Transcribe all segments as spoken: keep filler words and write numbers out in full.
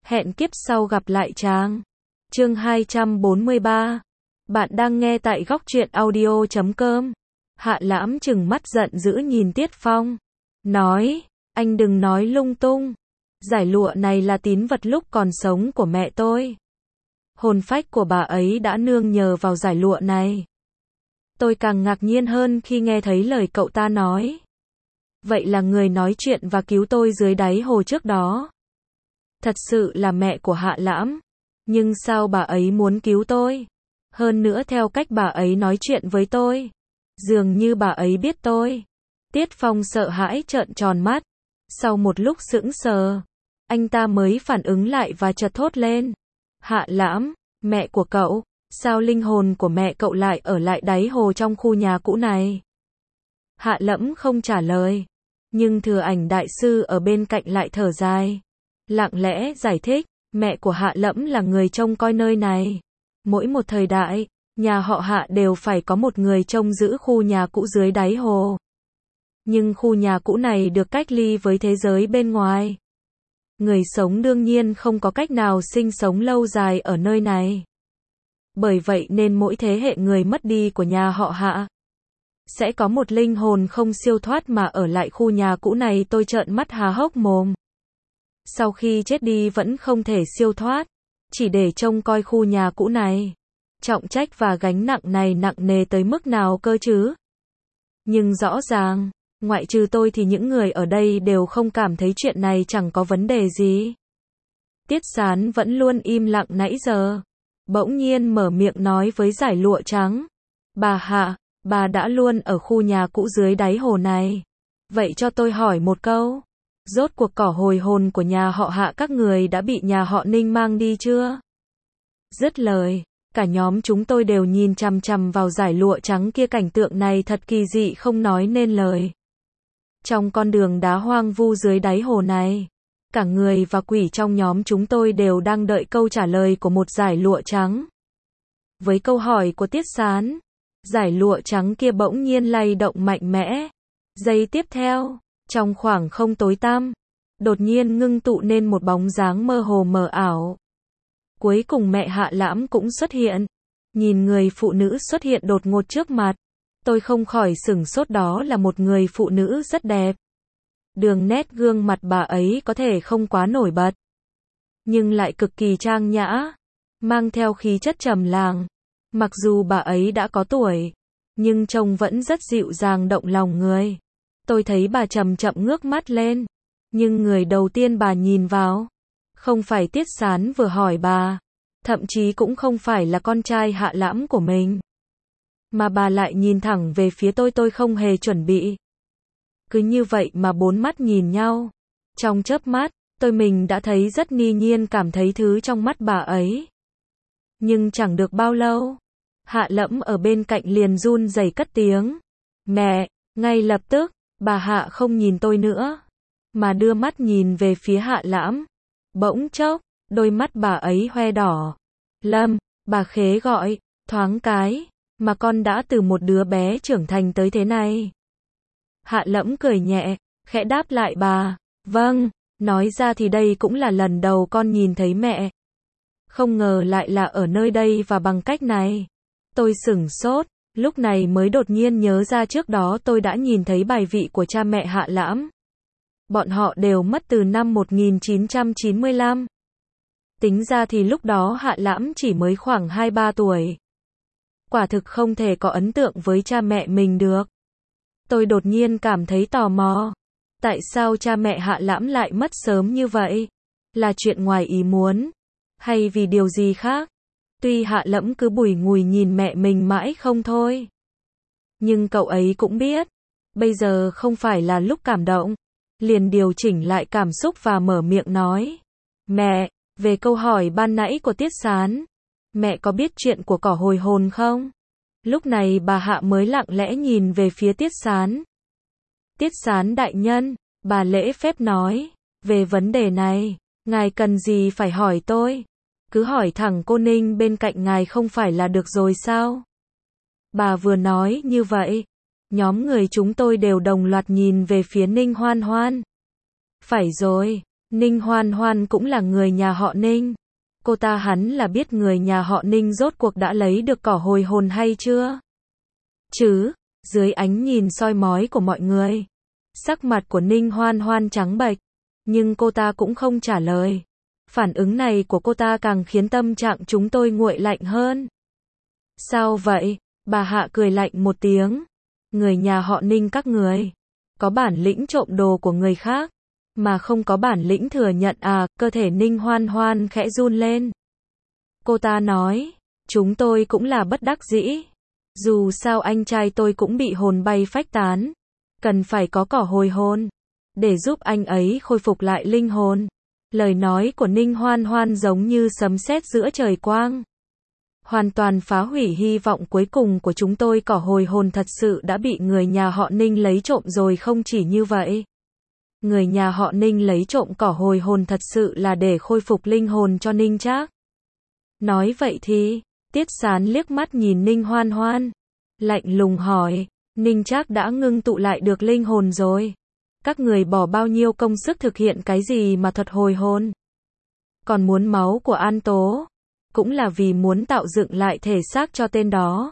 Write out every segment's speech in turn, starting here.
Hẹn kiếp sau gặp lại chàng. Chương hai trăm bốn mươi ba. Bạn đang nghe tại góc truyện audio chấm com. Hạ Lãm trừng mắt giận dữ nhìn Tiết Phong. Nói, anh đừng nói lung tung. Giải lụa này là tín vật lúc còn sống của mẹ tôi. Hồn phách của bà ấy đã nương nhờ vào giải lụa này. Tôi càng ngạc nhiên hơn khi nghe thấy lời cậu ta nói. Vậy là người nói chuyện và cứu tôi dưới đáy hồ trước đó thật sự là mẹ của Hạ Lãm. Nhưng sao bà ấy muốn cứu tôi? Hơn nữa theo cách bà ấy nói chuyện với tôi, dường như bà ấy biết tôi. Tiết Phong sợ hãi trợn tròn mắt. Sau một lúc sững sờ, anh ta mới phản ứng lại và chợt thốt lên. Hạ Lãm, mẹ của cậu, sao linh hồn của mẹ cậu lại ở lại đáy hồ trong khu nhà cũ này? Hạ Lãm không trả lời, nhưng Thừa Ảnh đại sư ở bên cạnh lại thở dài, lặng lẽ giải thích, mẹ của Hạ Lãm là người trông coi nơi này. Mỗi một thời đại, nhà họ Hạ đều phải có một người trông giữ khu nhà cũ dưới đáy hồ. Nhưng khu nhà cũ này được cách ly với thế giới bên ngoài. Người sống đương nhiên không có cách nào sinh sống lâu dài ở nơi này. Bởi vậy nên mỗi thế hệ người mất đi của nhà họ Hạ sẽ có một linh hồn không siêu thoát mà ở lại khu nhà cũ này. Tôi trợn mắt há hốc mồm. Sau khi chết đi vẫn không thể siêu thoát, chỉ để trông coi khu nhà cũ này. Trọng trách và gánh nặng này nặng nề tới mức nào cơ chứ? Nhưng rõ ràng, ngoại trừ tôi thì những người ở đây đều không cảm thấy chuyện này chẳng có vấn đề gì. Tiết Sán vẫn luôn im lặng nãy giờ, bỗng nhiên mở miệng nói với Giải Lụa Trắng. Bà Hạ, bà đã luôn ở khu nhà cũ dưới đáy hồ này. Vậy cho tôi hỏi một câu. Rốt cuộc cỏ hồi hồn của nhà họ Hạ các người đã bị nhà họ Ninh mang đi chưa? Dứt lời, cả nhóm chúng tôi đều nhìn chằm chằm vào Giải Lụa Trắng kia. Cảnh tượng này thật kỳ dị không nói nên lời. Trong con đường đá hoang vu dưới đáy hồ này, cả người và quỷ trong nhóm chúng tôi đều đang đợi câu trả lời của một Giải Lụa Trắng. Với câu hỏi của Tiết Sán, Giải Lụa Trắng kia bỗng nhiên lay động mạnh mẽ. Giây tiếp theo, trong khoảng không tối tăm, đột nhiên ngưng tụ nên một bóng dáng mơ hồ mờ ảo. Cuối cùng mẹ Hạ Lãm cũng xuất hiện. Nhìn người phụ nữ xuất hiện đột ngột trước mặt, tôi không khỏi sửng sốt. Đó là một người phụ nữ rất đẹp. Đường nét gương mặt bà ấy có thể không quá nổi bật, nhưng lại cực kỳ trang nhã, mang theo khí chất trầm lặng. Mặc dù bà ấy đã có tuổi, nhưng trông vẫn rất dịu dàng động lòng người. Tôi thấy bà chậm chậm ngước mắt lên, nhưng người đầu tiên bà nhìn vào không phải Tiết Sán vừa hỏi bà, thậm chí cũng không phải là con trai Hạ Lãm của mình, mà bà lại nhìn thẳng về phía tôi. Tôi không hề chuẩn bị. Cứ như vậy mà bốn mắt nhìn nhau. Trong chớp mắt, tôi mình đã thấy rất nghi nhiên, cảm thấy thứ trong mắt bà ấy. Nhưng chẳng được bao lâu, Hạ Lãm ở bên cạnh liền run rẩy cất tiếng. Mẹ! Ngay lập tức, bà Hạ không nhìn tôi nữa, mà đưa mắt nhìn về phía Hạ Lãm. Bỗng chốc, đôi mắt bà ấy hoe đỏ. Lâm, bà khế gọi, thoáng cái, mà con đã từ một đứa bé trưởng thành tới thế này. Hạ Lãm cười nhẹ, khẽ đáp lại bà. Vâng, nói ra thì đây cũng là lần đầu con nhìn thấy mẹ. Không ngờ lại là ở nơi đây và bằng cách này. Tôi sửng sốt, lúc này mới đột nhiên nhớ ra trước đó tôi đã nhìn thấy bài vị của cha mẹ Hạ Lãm. Bọn họ đều mất từ năm một nghìn chín trăm chín mươi lăm. Tính ra thì lúc đó Hạ Lãm chỉ mới khoảng hai ba tuổi. Quả thực không thể có ấn tượng với cha mẹ mình được. Tôi đột nhiên cảm thấy tò mò. Tại sao cha mẹ Hạ Lãm lại mất sớm như vậy? Là chuyện ngoài ý muốn? Hay vì điều gì khác? Tuy Hạ Lãm cứ bùi ngùi nhìn mẹ mình mãi không thôi, nhưng cậu ấy cũng biết, bây giờ không phải là lúc cảm động. Liền điều chỉnh lại cảm xúc và mở miệng nói. Mẹ, về câu hỏi ban nãy của Tiết Sán, mẹ có biết chuyện của cỏ hồi hồn không? Lúc này bà Hạ mới lặng lẽ nhìn về phía Tiết Sán. Tiết Sán đại nhân, bà lễ phép nói, về vấn đề này, ngài cần gì phải hỏi tôi? Cứ hỏi thẳng cô Ninh bên cạnh ngài không phải là được rồi sao? Bà vừa nói như vậy, nhóm người chúng tôi đều đồng loạt nhìn về phía Ninh Hoan Hoan. Phải rồi, Ninh Hoan Hoan cũng là người nhà họ Ninh. Cô ta hắn là biết người nhà họ Ninh rốt cuộc đã lấy được cỏ hồi hồn hay chưa? Chứ, dưới ánh nhìn soi mói của mọi người. Sắc mặt của Ninh Hoan Hoan trắng bệch, nhưng cô ta cũng không trả lời. Phản ứng này của cô ta càng khiến tâm trạng chúng tôi nguội lạnh hơn. Sao vậy? Bà Hạ cười lạnh một tiếng. Người nhà họ Ninh các người, có bản lĩnh trộm đồ của người khác, mà không có bản lĩnh thừa nhận à, cơ thể Ninh Hoan Hoan khẽ run lên. Cô ta nói, chúng tôi cũng là bất đắc dĩ. Dù sao anh trai tôi cũng bị hồn bay phách tán. Cần phải có cỏ hồi hồn, để giúp anh ấy khôi phục lại linh hồn. Lời nói của Ninh Hoan Hoan giống như sấm sét giữa trời quang. Hoàn toàn phá hủy hy vọng cuối cùng của chúng tôi. Cỏ hồi hồn thật sự đã bị người nhà họ Ninh lấy trộm rồi. Không chỉ như vậy, người nhà họ Ninh lấy trộm cỏ hồi hồn thật sự là để khôi phục linh hồn cho Ninh Trác. Nói vậy thì, Tiết Sán liếc mắt nhìn Ninh Hoan Hoan, lạnh lùng hỏi, Ninh Trác đã ngưng tụ lại được linh hồn rồi. Các người bỏ bao nhiêu công sức thực hiện cái gì mà thuật hồi hồn? Còn muốn máu của An Tố, cũng là vì muốn tạo dựng lại thể xác cho tên đó.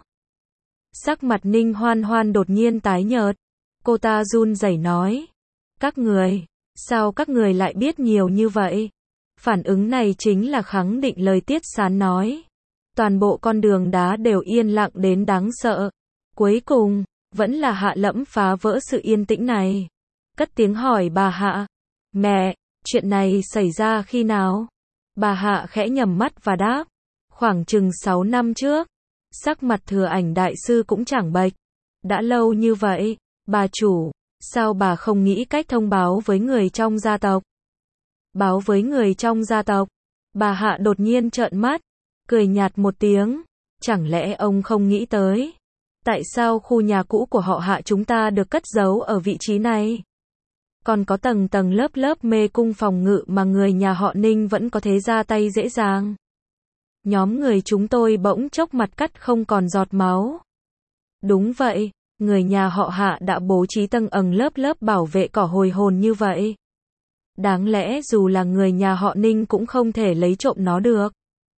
Sắc mặt Ninh Hoan Hoan đột nhiên tái nhợt. Cô ta run rẩy nói, các người, sao các người lại biết nhiều như vậy? Phản ứng này chính là khẳng định lời Tiết Sán nói. Toàn bộ con đường đá đều yên lặng đến đáng sợ. Cuối cùng, vẫn là Hạ Lẫm phá vỡ sự yên tĩnh này. Cất tiếng hỏi bà Hạ, mẹ, chuyện này xảy ra khi nào? Bà Hạ khẽ nhắm mắt và đáp, khoảng chừng sáu năm trước. Sắc mặt Thừa Ảnh đại sư cũng chẳng bệch. Đã lâu như vậy, bà chủ, sao bà không nghĩ cách thông báo với người trong gia tộc? Báo với người trong gia tộc? Bà Hạ đột nhiên trợn mắt, cười nhạt một tiếng. Chẳng lẽ ông không nghĩ tới, tại sao khu nhà cũ của họ Hạ chúng ta được cất giấu ở vị trí này? Còn có tầng tầng lớp lớp mê cung phòng ngự mà người nhà họ Ninh vẫn có thể ra tay dễ dàng. Nhóm người chúng tôi bỗng chốc mặt cắt không còn giọt máu. Đúng vậy, người nhà họ Hạ đã bố trí tầng ầng lớp lớp bảo vệ cỏ hồi hồn như vậy. Đáng lẽ dù là người nhà họ Ninh cũng không thể lấy trộm nó được.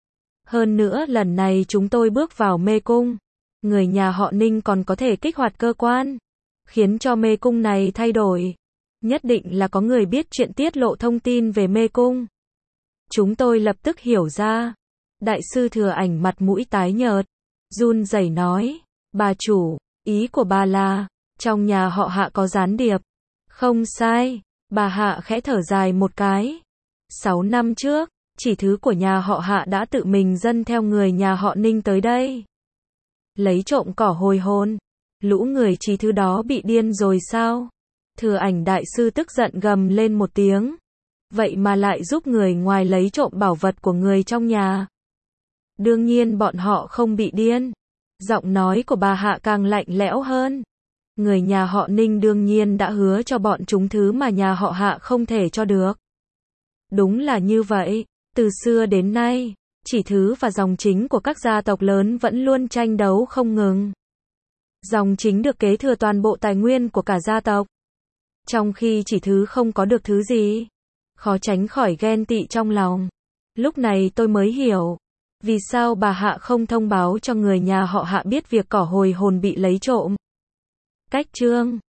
Hơn nữa lần này chúng tôi bước vào mê cung, người nhà họ Ninh còn có thể kích hoạt cơ quan, khiến cho mê cung này thay đổi. Nhất định là có người biết chuyện tiết lộ thông tin về mê cung. Chúng tôi lập tức hiểu ra. Đại sư Thừa Ảnh mặt mũi tái nhợt, run rẩy nói, bà chủ, ý của bà là, trong nhà họ Hạ có gián điệp. Không sai, bà Hạ khẽ thở dài một cái. Sáu năm trước, chỉ thứ của nhà họ Hạ đã tự mình dâng theo người nhà họ Ninh tới đây. Lấy trộm cỏ hồi hồn. Lũ người chỉ thứ đó bị điên rồi sao? Thừa Ảnh đại sư tức giận gầm lên một tiếng. Vậy mà lại giúp người ngoài lấy trộm bảo vật của người trong nhà. Đương nhiên bọn họ không bị điên. Giọng nói của bà Hạ càng lạnh lẽo hơn. Người nhà họ Ninh đương nhiên đã hứa cho bọn chúng thứ mà nhà họ Hạ không thể cho được. Đúng là như vậy, từ xưa đến nay, chỉ thứ và dòng chính của các gia tộc lớn vẫn luôn tranh đấu không ngừng. Dòng chính được kế thừa toàn bộ tài nguyên của cả gia tộc. Trong khi chỉ thứ không có được thứ gì, khó tránh khỏi ghen tị trong lòng. Lúc này tôi mới hiểu, vì sao bà Hạ không thông báo cho người nhà họ Hạ biết việc cỏ hồi hồn bị lấy trộm. Cách chương